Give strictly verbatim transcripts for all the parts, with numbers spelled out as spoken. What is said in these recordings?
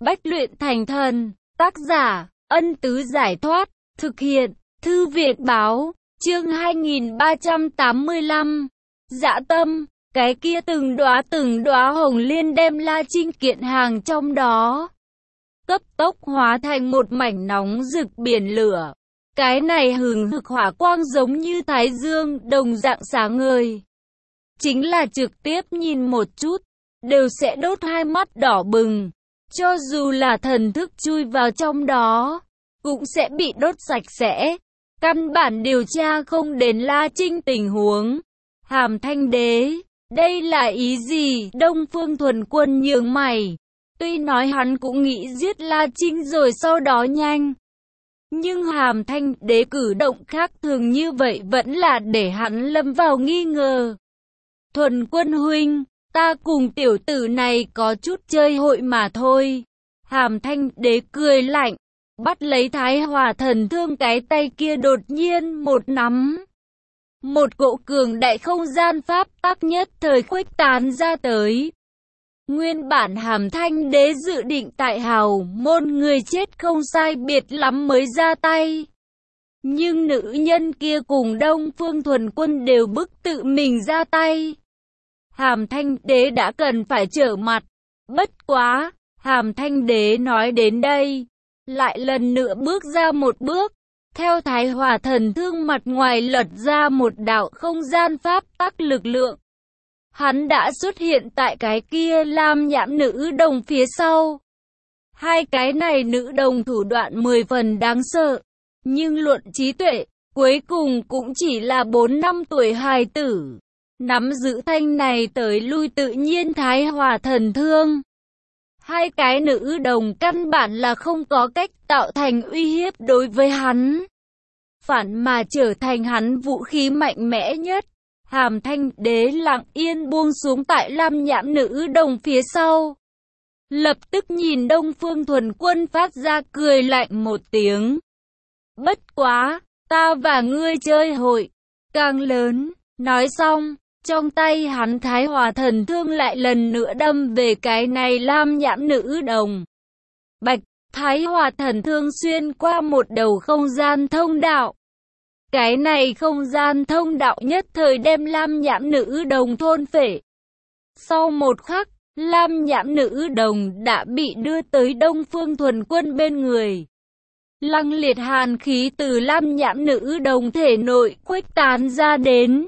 Bách luyện thành thần. Tác giả, Ân Tứ Giải Thoát. Thực hiện, Thư Việt Báo. Chương hai nghìn ba trăm tám mươi lăm. Dã tâm. Cái kia từng đóa từng đóa hồng liên đem La Trinh kiện hàng trong đó, cấp tốc hóa thành một mảnh nóng rực biển lửa. Cái này hừng hực hỏa quang giống như thái dương đồng dạng sáng ngời. Chính là trực tiếp nhìn một chút, đều sẽ đốt hai mắt đỏ bừng. Cho dù là thần thức chui vào trong đó, cũng sẽ bị đốt sạch sẽ. Căn bản điều tra không đến La Trinh tình huống. Hàm Thanh Đế, đây là ý gì? Đông Phương Thuần Quân nhướng mày. Tuy nói hắn cũng nghĩ giết La Trinh rồi sau đó nhanh, nhưng Hàm Thanh Đế cử động khác thường như vậy vẫn là để hắn lâm vào nghi ngờ. Thuần Quân huynh, ta cùng tiểu tử này có chút chơi hội mà thôi. Hàm Thanh Đế cười lạnh, bắt lấy Thái Hỏa Thần Thương, cái tay kia đột nhiên một nắm. Một cỗ cường đại không gian pháp tắc nhất thời khuếch tán ra tới. Nguyên bản Hàm Thanh Đế dự định tại hào môn người chết không sai biệt lắm mới ra tay. Nhưng nữ nhân kia cùng Đông Phương Thuần Quân đều bức tự mình ra tay. Hàm Thanh Đế đã cần phải trở mặt. Bất quá, Hàm Thanh Đế nói đến đây, lại lần nữa bước ra một bước. Theo Thái Hỏa Thần Thương mặt ngoài lật ra một đạo không gian pháp tắc lực lượng. Hắn đã xuất hiện tại cái kia lam nhãn nữ đồng phía sau. Hai cái này nữ đồng thủ đoạn mười phần đáng sợ, nhưng luận trí tuệ, cuối cùng cũng chỉ là bốn năm tuổi hài tử. Nắm giữ thanh này tới lui tự nhiên Thái Hỏa Thần Thương. Hai cái nữ đồng căn bản là không có cách tạo thành uy hiếp đối với hắn, phản mà trở thành hắn vũ khí mạnh mẽ nhất. Hàm Thanh Đế lặng yên buông xuống tại lam nhãn nữ đồng phía sau. Lập tức nhìn Đông Phương Thuần Quân phát ra cười lạnh một tiếng. Bất quá, ta và ngươi chơi hội càng lớn. Nói xong, trong tay hắn Thái Hỏa Thần Thương lại lần nữa đâm về cái này lam nhãn nữ đồng. Bạch, Thái Hỏa Thần Thương xuyên qua một đầu không gian thông đạo. Cái này không gian thông đạo nhất thời đem lam nhãn nữ đồng thôn phệ. Sau một khắc, lam nhãn nữ đồng đã bị đưa tới Đông Phương Thuần Quân bên người. Lăng liệt hàn khí từ lam nhãn nữ đồng thể nội khuếch tán ra đến.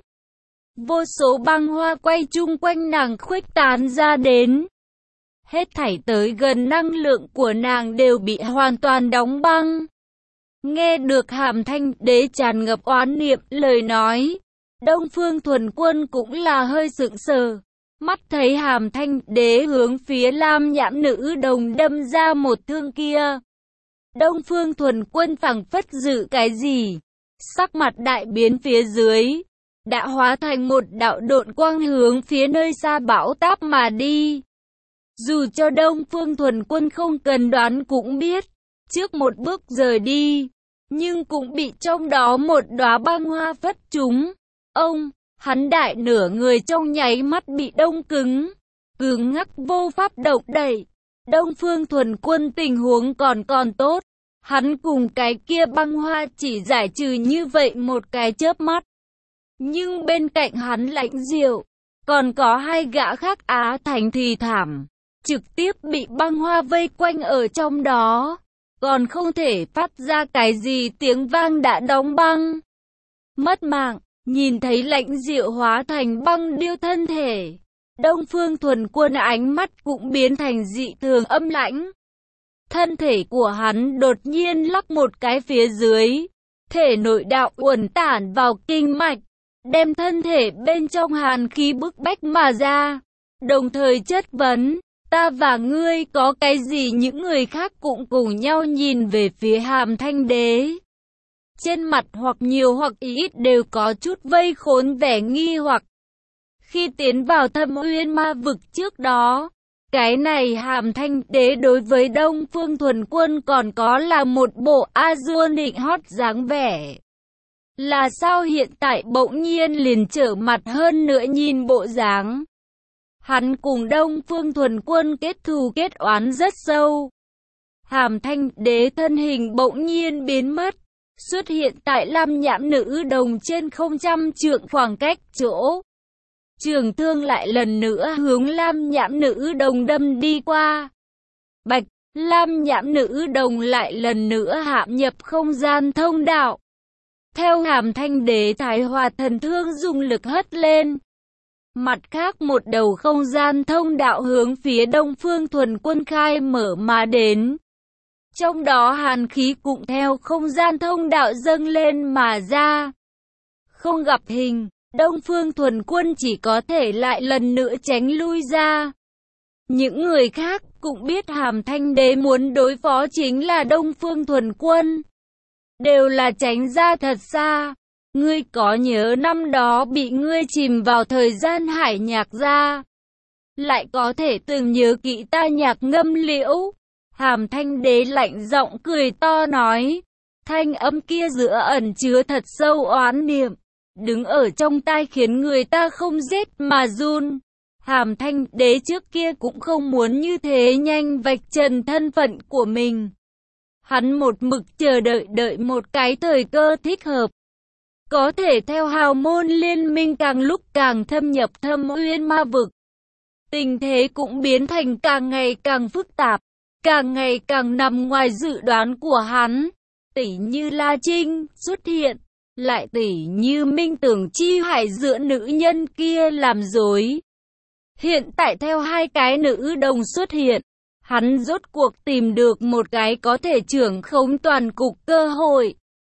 Vô số băng hoa quay chung quanh nàng khuếch tán ra đến. Hết thảy tới gần năng lượng của nàng đều bị hoàn toàn đóng băng. Nghe được Hàm Thanh Đế tràn ngập oán niệm lời nói, Đông Phương Thuần Quân cũng là hơi sững sờ. Mắt thấy Hàm Thanh Đế hướng phía lam nhãn nữ đồng đâm ra một thương kia, Đông Phương Thuần Quân phảng phất dự cái gì, sắc mặt đại biến phía dưới, đã hóa thành một đạo độn quang hướng phía nơi xa bão táp mà đi. Dù cho Đông Phương Thuần Quân không cần đoán cũng biết, trước một bước rời đi, nhưng cũng bị trong đó một đóa băng hoa phất trúng. Ông, hắn đại nửa người trong nháy mắt bị đông cứng, cứng ngắc vô pháp động đậy. Đông Phương Thuần Quân tình huống còn còn tốt, hắn cùng cái kia băng hoa chỉ giải trừ như vậy một cái chớp mắt. Nhưng bên cạnh hắn Lãnh Diệu, còn có hai gã khác Á Thành thì thảm, trực tiếp bị băng hoa vây quanh ở trong đó, còn không thể phát ra cái gì tiếng vang đã đóng băng. Mất mạng, nhìn thấy Lãnh Diệu hóa thành băng điêu thân thể, Đông Phương Thuần Quân ánh mắt cũng biến thành dị thường âm lãnh. Thân thể của hắn đột nhiên lắc một cái phía dưới, thể nội đạo uẩn tản vào kinh mạch, đem thân thể bên trong hàn khí bức bách mà ra, đồng thời chất vấn. Ta và ngươi có cái gì? Những người khác cũng cùng nhau nhìn về phía Hàm Thanh Đế. Trên mặt hoặc nhiều hoặc ít đều có chút vây khốn vẻ nghi hoặc. Khi tiến vào Thâm Uyên Ma Vực trước đó, cái này Hàm Thanh Đế đối với Đông Phương Thuần Quân còn có là một bộ A-dua nịnh hót dáng vẻ. Là sao hiện tại bỗng nhiên liền trở mặt, hơn nữa nhìn bộ dáng, hắn cùng Đông Phương Thuần Quân kết thù kết oán rất sâu. Hàm Thanh Đế thân hình bỗng nhiên biến mất, xuất hiện tại Lam Nhãn Nữ Đồng trên không trăm trượng khoảng cách chỗ. Trường thương lại lần nữa hướng Lam Nhãn Nữ Đồng đâm đi qua. Bạch, Lam Nhãn Nữ Đồng lại lần nữa hãm nhập không gian thông đạo. Theo Hàm Thanh Đế Thái Hòa thần thương dùng lực hất lên. Mặt khác một đầu không gian thông đạo hướng phía Đông Phương Thuần Quân khai mở mà đến. Trong đó hàn khí cũng theo không gian thông đạo dâng lên mà ra. Không gặp hình, Đông Phương Thuần Quân chỉ có thể lại lần nữa tránh lui ra. Những người khác cũng biết Hàm Thanh Đế muốn đối phó chính là Đông Phương Thuần Quân. Đều là tránh ra thật xa. Ngươi có nhớ năm đó bị ngươi chìm vào thời gian hải nhạc ra, lại có thể từng nhớ kỹ ta nhạc ngâm liễu. Hàm Thanh Đế lạnh giọng cười to nói, thanh âm kia giữa ẩn chứa thật sâu oán niệm, đứng ở trong tai khiến người ta không rét mà run. Hàm Thanh Đế trước kia cũng không muốn như thế nhanh vạch trần thân phận của mình. Hắn một mực chờ đợi đợi một cái thời cơ thích hợp. Có thể theo hào môn liên minh càng lúc càng thâm nhập Thâm Uyên Ma Vực. Tình thế cũng biến thành càng ngày càng phức tạp, càng ngày càng nằm ngoài dự đoán của hắn. Tỷ như La Trinh xuất hiện, lại tỷ như Minh Tưởng Chi Hải giữa nữ nhân kia làm dối. Hiện tại theo hai cái nữ đồng xuất hiện, hắn rốt cuộc tìm được một cái có thể trưởng khống toàn cục cơ hội.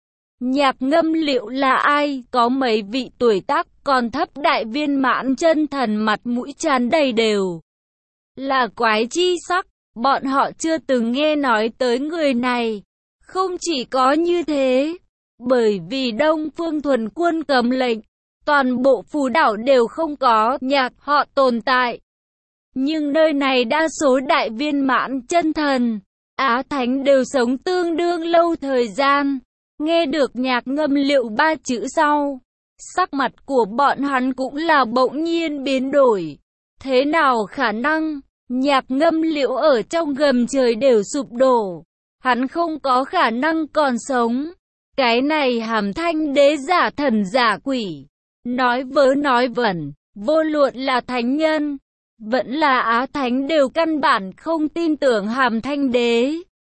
Nhạc ngâm liễu là ai? Có mấy vị tuổi tác còn thấp đại viên mãn chân thần mặt mũi tràn đầy đều là quái chi sắc. Bọn họ chưa từng nghe nói tới người này. Không chỉ có như thế, bởi vì Đông Phương Thuần Quân cầm lệnh, toàn bộ phù đảo đều không có nhạc họ tồn tại. Nhưng nơi này đa số đại viên mãn chân thần, Á Thánh đều sống tương đương lâu thời gian. Nghe được nhạc ngâm liễu ba chữ sau, sắc mặt của bọn hắn cũng là bỗng nhiên biến đổi. Thế nào khả năng? Nhạc ngâm liễu ở trong gầm trời đều sụp đổ. Hắn không có khả năng còn sống. Cái này Hàm Thanh Đế giả thần giả quỷ. Nói vớ nói vẩn, vô luận là thánh nhân, vẫn là Á Thánh đều căn bản không tin tưởng Hàm Thanh Đế.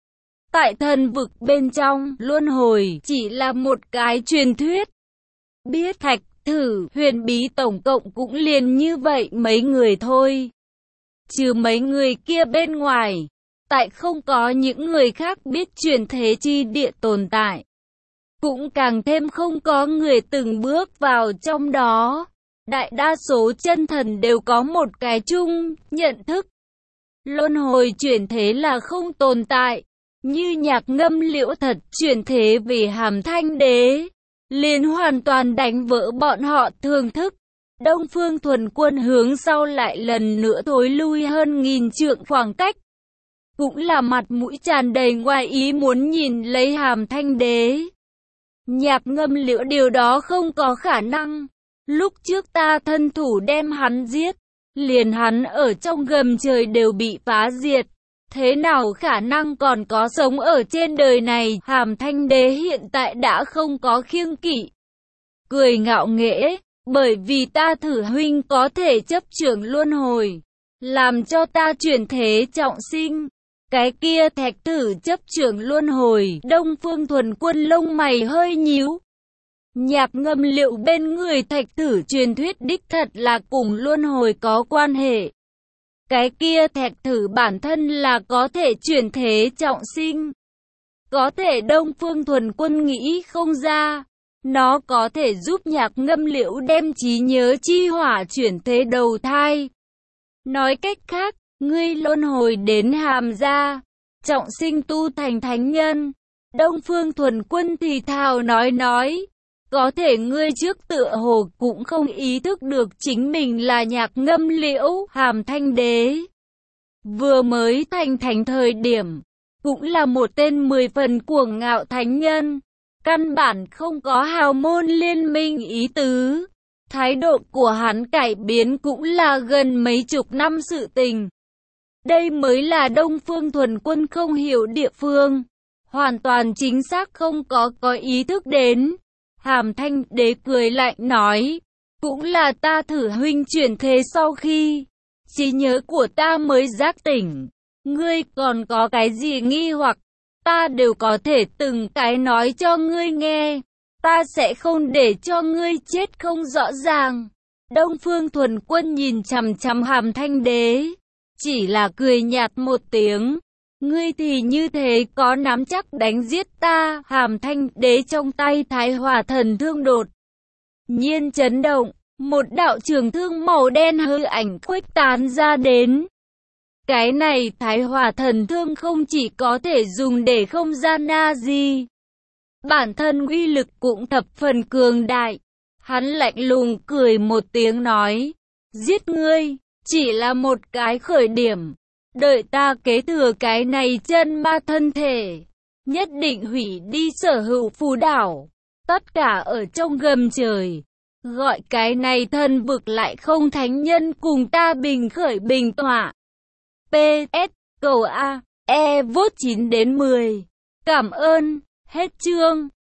Tại thần vực bên trong, luân hồi chỉ là một cái truyền thuyết. Biết Thạch Thử, Huyền Bí tổng cộng cũng liền như vậy mấy người thôi. Trừ mấy người kia bên ngoài, tại không có những người khác biết chuyển thế chi địa tồn tại. Cũng càng thêm không có người từng bước vào trong đó. Đại đa số chân thần đều có một cái chung, nhận thức. Luân hồi chuyển thế là không tồn tại. Như nhạc ngâm liễu thật chuyển thế vì Hàm Thanh Đế, liền hoàn toàn đánh vỡ bọn họ thường thức. Đông Phương Thuần Quân hướng sau lại lần nữa thối lui hơn nghìn trượng khoảng cách. Cũng là mặt mũi tràn đầy ngoài ý muốn nhìn lấy Hàm Thanh Đế. Nhạc ngâm liễu điều đó không có khả năng. Lúc trước ta thân thủ đem hắn giết, liền hắn ở trong gầm trời đều bị phá diệt. Thế nào khả năng còn có sống ở trên đời này? Hàm Thanh Đế hiện tại đã không có kiêng kỵ, cười ngạo nghễ, bởi vì ta thử huynh có thể chấp trưởng luân hồi, làm cho ta chuyển thế trọng sinh. Cái kia Thạch Thử chấp trưởng luân hồi. Đông Phương Thuần Quân lông mày hơi nhíu. Nhạc ngâm liễu bên người Thạch Thử truyền thuyết đích thật là cùng luân hồi có quan hệ. Cái kia Thạch Thử bản thân là có thể chuyển thế trọng sinh. Có thể Đông Phương Thuần Quân nghĩ không ra. Nó có thể giúp nhạc ngâm liễu đem trí nhớ chi hỏa chuyển thế đầu thai. Nói cách khác, ngươi luân hồi đến Hàm gia, trọng sinh tu thành thánh nhân. Đông Phương Thuần Quân thì thào nói nói. Có thể ngươi trước tựa hồ cũng không ý thức được chính mình là nhạc ngâm liễu. Hàm Thanh Đế vừa mới thành thánh thời điểm, cũng là một tên mười phần cuồng ngạo thánh nhân. Căn bản không có hào môn liên minh ý tứ. Thái độ của hắn cải biến cũng là gần mấy chục năm sự tình. Đây mới là Đông Phương Thuần Quân không hiểu địa phương, hoàn toàn chính xác không có có ý thức đến. Hàm Thanh Đế cười lạnh nói, cũng là ta thử huynh chuyển thế sau khi trí nhớ của ta mới giác tỉnh. Ngươi còn có cái gì nghi hoặc, ta đều có thể từng cái nói cho ngươi nghe. Ta sẽ không để cho ngươi chết không rõ ràng. Đông Phương Thuần Quân nhìn chằm chằm Hàm Thanh Đế, chỉ là cười nhạt một tiếng. Ngươi thì như thế có nắm chắc đánh giết ta? Hàm Thanh Đế trong tay Thái Hỏa Thần Thương đột nhiên chấn động, một đạo trường thương màu đen hư ảnh khuếch tán ra đến. Cái này Thái Hỏa Thần Thương không chỉ có thể dùng để không gian na di, bản thân uy lực cũng thập phần cường đại. Hắn lạnh lùng cười một tiếng nói, giết ngươi, chỉ là một cái khởi điểm. Đợi ta kế thừa cái này chân ma thân thể, nhất định hủy đi sở hữu phù đảo, tất cả ở trong gầm trời. Gọi cái này thân vực lại không thánh nhân cùng ta bình khởi bình tọa. pê ét cầu A, E vote chín đến mười. Cảm ơn, hết chương.